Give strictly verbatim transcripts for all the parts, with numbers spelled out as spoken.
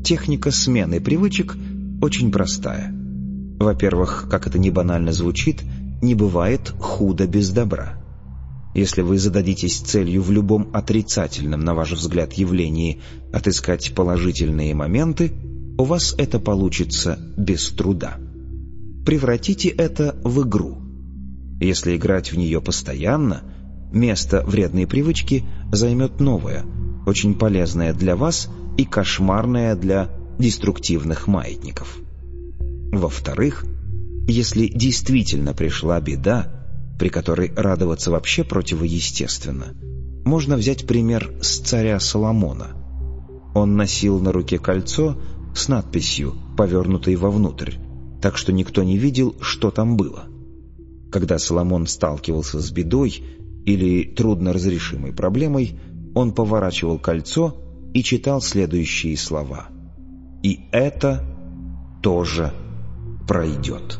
Техника смены привычек очень простая. Во-первых, как это ни банально звучит, не бывает худа без добра. Если вы зададитесь целью в любом отрицательном, на ваш взгляд, явлении отыскать положительные моменты, у вас это получится без труда. Превратите это в игру. Если играть в нее постоянно, место вредной привычки займет новое, очень полезное для вас и кошмарное для деструктивных маятников. Во-вторых, если действительно пришла беда, при которой радоваться вообще противоестественно, можно взять пример с царя Соломона. Он носил на руке кольцо с надписью, повернутой вовнутрь, так что никто не видел, что там было. Когда Соломон сталкивался с бедой или трудноразрешимой проблемой, он поворачивал кольцо и читал следующие слова: «И это тоже пройдет».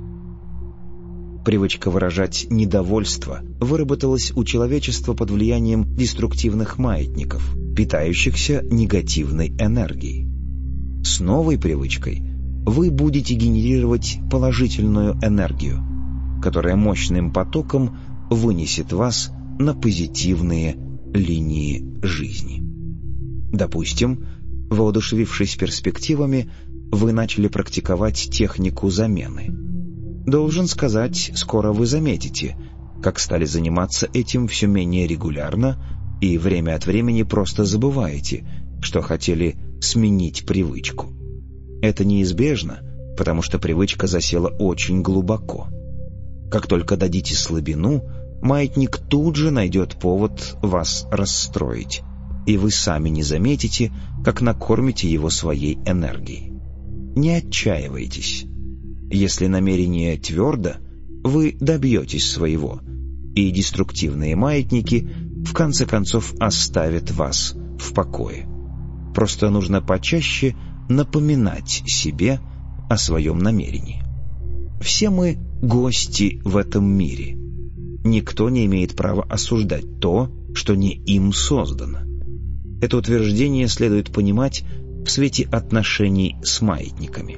Привычка выражать недовольство выработалась у человечества под влиянием деструктивных маятников, питающихся негативной энергией. С новой привычкой вы будете генерировать положительную энергию, которая мощным потоком вынесет вас на позитивные линии жизни. Допустим, воодушевившись перспективами, вы начали практиковать технику замены. Должен сказать, скоро вы заметите, как стали заниматься этим все менее регулярно и время от времени просто забываете, что хотели сменить привычку. Это неизбежно, потому что привычка засела очень глубоко. Как только дадите слабину, маятник тут же найдет повод вас расстроить, и вы сами не заметите, как накормите его своей энергией. Не отчаивайтесь. Если намерение твердо, вы добьетесь своего, и деструктивные маятники в конце концов оставят вас в покое. Просто нужно почаще напоминать себе о своем намерении. Все мы гости в этом мире. Никто не имеет права осуждать то, что не им создано. Это утверждение следует понимать в свете отношений с маятниками.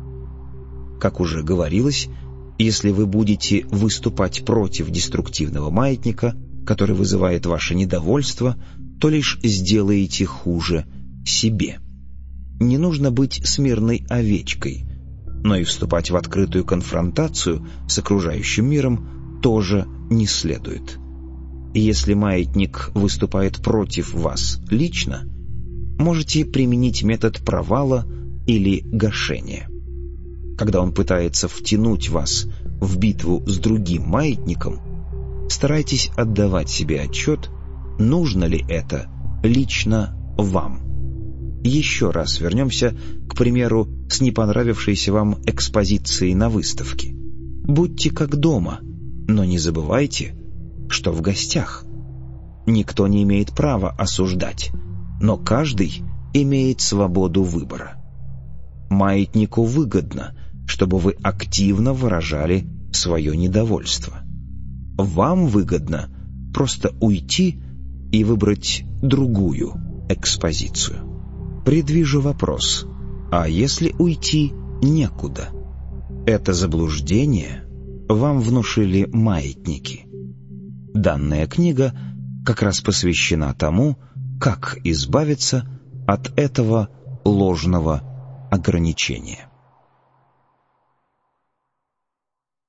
Как уже говорилось, если вы будете выступать против деструктивного маятника, который вызывает ваше недовольство, то лишь сделаете хуже себе. Не нужно быть смирной овечкой, но и вступать в открытую конфронтацию с окружающим миром тоже не следует. И если маятник выступает против вас лично, можете применить метод провала или гашения. Когда он пытается втянуть вас в битву с другим маятником, старайтесь отдавать себе отчет, нужно ли это лично вам. Еще раз вернемся, к примеру, с не понравившейся вам экспозицией на выставке. Будьте как дома, но не забывайте, что в гостях. Никто не имеет права осуждать, но каждый имеет свободу выбора. Маятнику выгодно, чтобы вы активно выражали свое недовольство. Вам выгодно просто уйти и выбрать другую экспозицию. Предвижу вопрос: а если уйти некуда? Это заблуждение вам внушили маятники. Данная книга как раз посвящена тому, как избавиться от этого ложного ограничения.